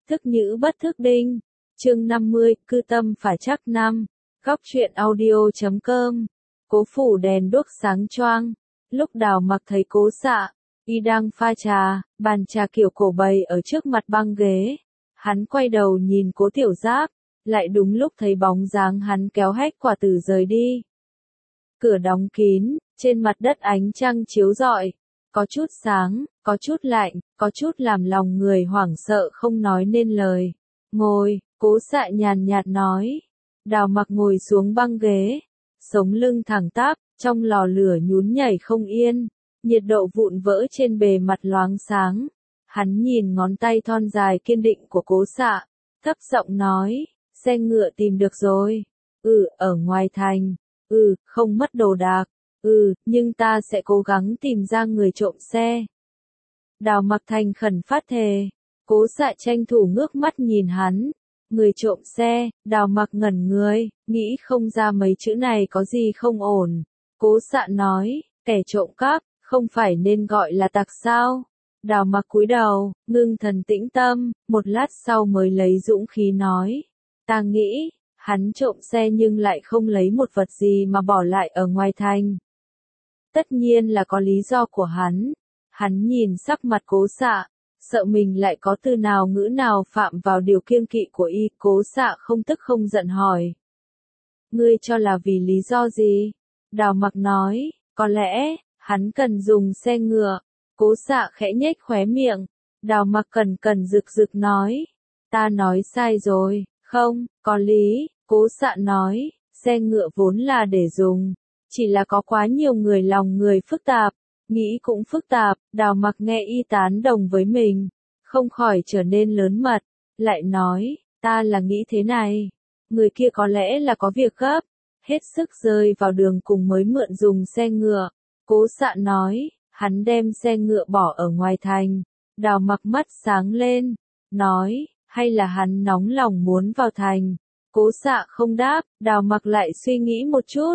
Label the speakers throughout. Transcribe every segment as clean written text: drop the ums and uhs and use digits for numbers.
Speaker 1: Thức nhữ bất thức đinh. Chương 50, cư tâm phải chắc năm. Góc truyện audio.com. Cố phủ đèn đuốc sáng choang. Lúc Đào Mặc thấy Cố Xạ, y đang pha trà, bàn trà kiểu cổ bày ở trước mặt băng ghế. Hắn quay đầu nhìn Cố Tiểu Giáp, lại đúng lúc thấy bóng dáng hắn kéo hách quả tử rời đi. Cửa đóng kín, trên mặt đất ánh trăng chiếu rọi, có chút sáng, có chút lạnh, có chút làm lòng người hoảng sợ không nói nên lời. Ngồi, Cố Xạ nhàn nhạt nói. Đào Mặc ngồi xuống băng ghế, sống lưng thẳng tắp, trong lò lửa nhún nhảy không yên, nhiệt độ vụn vỡ trên bề mặt loáng sáng. Hắn nhìn ngón tay thon dài kiên định của Cố Xạ, thấp giọng nói, xe ngựa tìm được rồi. Ở ngoài thành. Không mất đồ đạc. Nhưng ta sẽ cố gắng tìm ra người trộm xe. Đào Mặc thành khẩn phát thề. Cố Xạ tranh thủ ngước mắt nhìn hắn. Người trộm xe. Đào Mặc ngẩn người, nghĩ không ra mấy chữ này có gì không ổn. Cố Xạ nói, kẻ trộm cắp, không phải nên gọi là tặc sao? Đào Mặc cúi đầu, ngưng thần tĩnh tâm, một lát sau mới lấy dũng khí nói. Ta nghĩ, hắn trộm xe nhưng lại không lấy một vật gì mà bỏ lại ở ngoài thành. Tất nhiên là có lý do của hắn. Hắn nhìn sắc mặt Cố Xạ, sợ mình lại có từ nào ngữ nào phạm vào điều kiêng kỵ của y. Cố Xạ không tức không giận hỏi. Ngươi cho là vì lý do gì? Đào Mặc nói, có lẽ, hắn cần dùng xe ngựa. Cố Xạ khẽ nhếch khóe miệng. Đào Mặc cần rực rực nói. Ta nói sai rồi, không, có lý. Cố Xạ nói, xe ngựa vốn là để dùng. Chỉ là có quá nhiều người lòng người phức tạp. Nghĩ cũng phức tạp. Đào Mặc nghe y tán đồng với mình, không khỏi trở nên lớn mật. Lại nói, ta là nghĩ thế này. Người kia có lẽ là có việc gấp, hết sức rơi vào đường cùng mới mượn dùng xe ngựa. Cố Xạ nói, hắn đem xe ngựa bỏ ở ngoài thành. Đào Mặc mắt sáng lên, nói, hay là hắn nóng lòng muốn vào thành. Cố Xạ không đáp. Đào Mặc lại suy nghĩ một chút.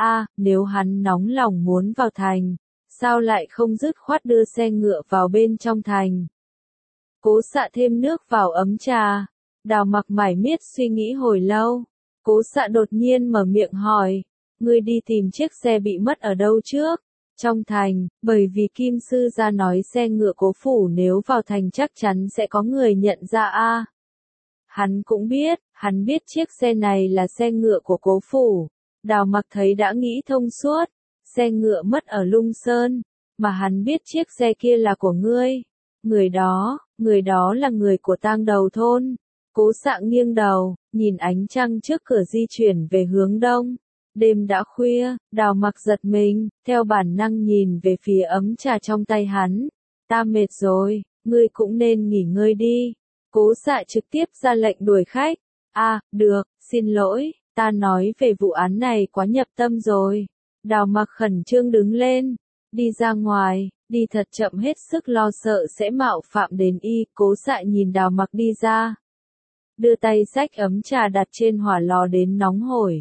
Speaker 1: Nếu hắn nóng lòng muốn vào thành, sao lại không dứt khoát đưa xe ngựa vào bên trong thành? Cố Xạ thêm nước vào ấm trà. Đào Mặc mải miết suy nghĩ hồi lâu. Cố Xạ đột nhiên mở miệng hỏi, ngươi đi tìm chiếc xe bị mất ở đâu trước? Trong thành, bởi vì Kim Sư gia nói xe ngựa Cố phủ nếu vào thành chắc chắn sẽ có người nhận ra Hắn cũng biết, hắn biết chiếc xe này là xe ngựa của Cố phủ. Đào Mặc thấy đã nghĩ thông suốt, xe ngựa mất ở Lung Sơn, mà hắn biết chiếc xe kia là của ngươi. Người đó là người của Tang Đầu thôn. Cố Xạ nghiêng đầu, nhìn ánh trăng trước cửa di chuyển về hướng đông. Đêm đã khuya, Đào Mặc giật mình, theo bản năng nhìn về phía ấm trà trong tay hắn. Ta mệt rồi, ngươi cũng nên nghỉ ngơi đi. Cố Xạ trực tiếp ra lệnh đuổi khách. Được, xin lỗi, ta nói về vụ án này quá nhập tâm rồi. Đào Mặc khẩn trương đứng lên, đi ra ngoài, đi thật chậm hết sức lo sợ sẽ mạo phạm đến y. Cố Xạ nhìn Đào Mặc đi ra, đưa tay xách ấm trà đặt trên hỏa lò đến nóng hổi.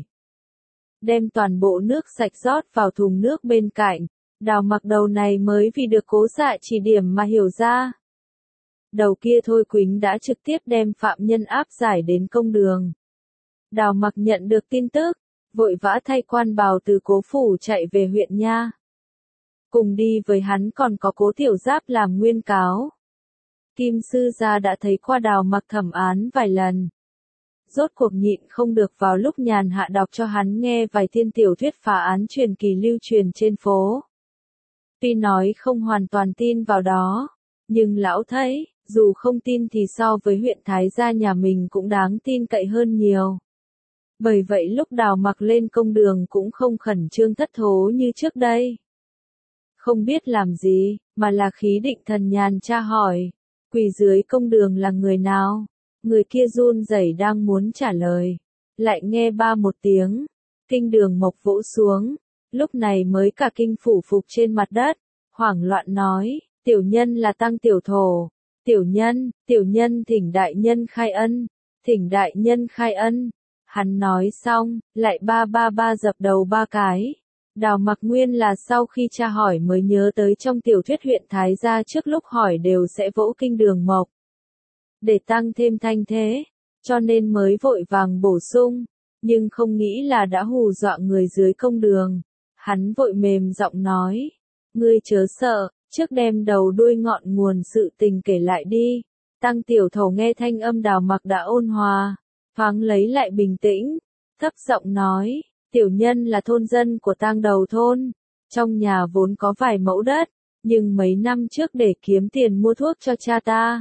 Speaker 1: Đem toàn bộ nước sạch rót vào thùng nước bên cạnh. Đào Mặc đầu này mới vì được Cố Xạ chỉ điểm mà hiểu ra. Đầu kia Thôi Quýnh đã trực tiếp đem phạm nhân áp giải đến công đường. Đào Mặc nhận được tin tức, vội vã thay quan bào từ Cố phủ chạy về huyện nha. Cùng đi với hắn còn có Cố Tiểu Giáp làm nguyên cáo. Kim Sư gia đã thấy qua Đào Mặc thẩm án vài lần. Rốt cuộc nhịn không được vào lúc nhàn hạ đọc cho hắn nghe vài thiên tiểu thuyết phá án truyền kỳ lưu truyền trên phố. Tuy nói không hoàn toàn tin vào đó, nhưng lão thấy, dù không tin thì so với huyện Thái gia nhà mình cũng đáng tin cậy hơn nhiều. Bởi vậy lúc Đào Mặc lên công đường cũng không khẩn trương thất thố như trước đây. Không biết làm gì, mà là khí định thần nhàn tra hỏi, quỳ dưới công đường là người nào? Người kia run rẩy đang muốn trả lời, lại nghe ba một tiếng, kinh đường mộc vỗ xuống, lúc này mới cả kinh phủ phục trên mặt đất, hoảng loạn nói, tiểu nhân là Tăng Tiểu Thổ, tiểu nhân thỉnh đại nhân khai ân, thỉnh đại nhân khai ân. Hắn nói xong, lại ba dập đầu ba cái. Đào Mặc nguyên là sau khi tra hỏi mới nhớ tới trong tiểu thuyết huyện Thái gia trước lúc hỏi đều sẽ vỗ kinh đường mộc. để tăng thêm thanh thế, cho nên mới vội vàng bổ sung, nhưng không nghĩ là đã hù dọa người dưới công đường. Hắn vội mềm giọng nói, ngươi chớ sợ, trước đem đầu đuôi ngọn nguồn sự tình kể lại đi. Tăng tiểu thổ nghe thanh âm Đào Mặc đã ôn hòa, thoáng lấy lại bình tĩnh, thấp giọng nói, tiểu nhân là thôn dân của Tang Đầu thôn, trong nhà vốn có vài mẫu đất, nhưng mấy năm trước để kiếm tiền mua thuốc cho cha ta,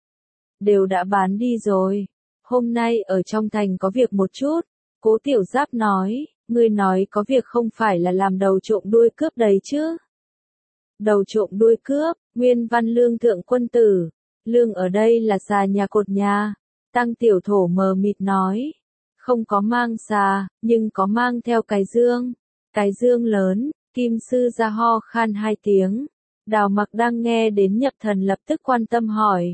Speaker 1: đều đã bán đi rồi. Hôm nay ở trong thành có việc một chút. Cố Tiểu Giáp nói, ngươi nói có việc không phải là làm đầu trộm đuôi cướp đấy chứ? Đầu trộm đuôi cướp, Nguyên Văn Lương thượng quân tử, lương ở đây là xà nhà cột nhà. Tăng Tiểu Thổ mờ mịt nói, không có mang xà, nhưng có mang theo cái dương lớn. Kim sư ra ho khan 2 tiếng. Đào Mặc đang nghe đến nhập thần lập tức quan tâm hỏi,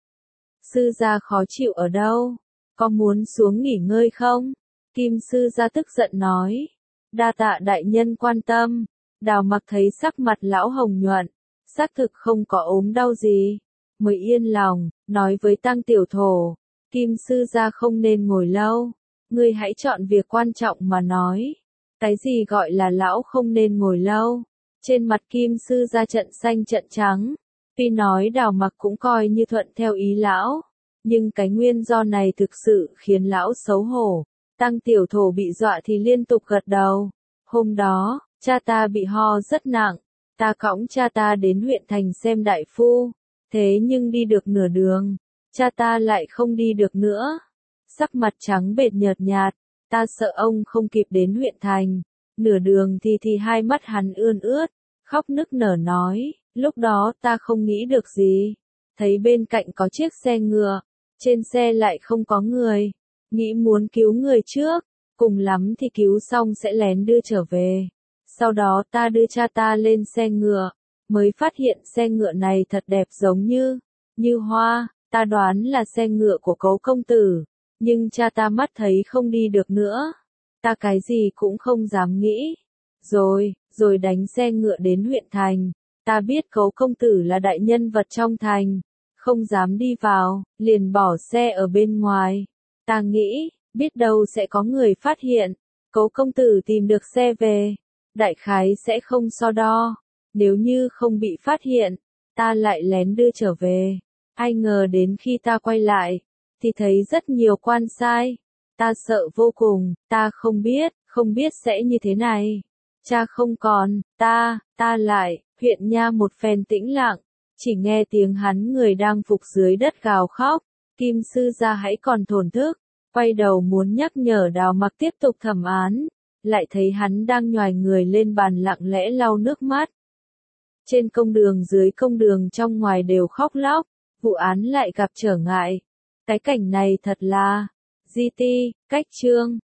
Speaker 1: sư gia khó chịu ở đâu? Có muốn xuống nghỉ ngơi không? Kim sư gia tức giận nói, đa tạ đại nhân quan tâm. Đào Mặc thấy sắc mặt lão hồng nhuận, xác thực không có ốm đau gì, mới yên lòng, nói với Tăng Tiểu Thổ, Kim sư gia không nên ngồi lâu, ngươi hãy chọn việc quan trọng mà nói. Cái gì gọi là lão không nên ngồi lâu? Trên mặt Kim sư gia trận xanh trận trắng, tuy nói Đào Mặc cũng coi như thuận theo ý lão, nhưng cái nguyên do này thực sự khiến lão xấu hổ. Tăng Tiểu Thổ bị dọa thì liên tục gật đầu. Hôm đó, cha ta bị ho rất nặng, ta cõng cha ta đến huyện thành xem đại phu, thế nhưng đi được nửa đường, cha ta lại không đi được nữa. Sắc mặt trắng bệch nhợt nhạt, ta sợ ông không kịp đến huyện thành. Nửa đường thì hai mắt hắn ươn ướt, khóc nức nở nói, lúc đó ta không nghĩ được gì, thấy bên cạnh có chiếc xe ngựa, trên xe lại không có người, nghĩ muốn cứu người trước, cùng lắm thì cứu xong sẽ lén đưa trở về. Sau đó ta đưa cha ta lên xe ngựa, mới phát hiện xe ngựa này thật đẹp giống như hoa, ta đoán là xe ngựa của Cố công tử, nhưng cha ta mắt thấy không đi được nữa. Ta cái gì cũng không dám nghĩ. Rồi đánh xe ngựa đến huyện thành. Ta biết Cố công tử là đại nhân vật trong thành, không dám đi vào, liền bỏ xe ở bên ngoài. Ta nghĩ, biết đâu sẽ có người phát hiện, Cố công tử tìm được xe về, đại khái sẽ không so đo. Nếu như không bị phát hiện, ta lại lén đưa trở về. Ai ngờ đến khi ta quay lại, thì thấy rất nhiều quan sai. Ta sợ vô cùng, ta không biết sẽ như thế này. Cha không còn, ta lại, huyện nha một phen tĩnh lặng, chỉ nghe tiếng hắn người đang phục dưới đất gào khóc. Kim sư gia hãy còn thổn thức, quay đầu muốn nhắc nhở Đào Mặc tiếp tục thẩm án, lại thấy hắn đang nhoài người lên bàn lặng lẽ lau nước mắt. Trên công đường dưới công đường trong ngoài đều khóc lóc, vụ án lại gặp trở ngại. Cái cảnh này thật là, cách chương.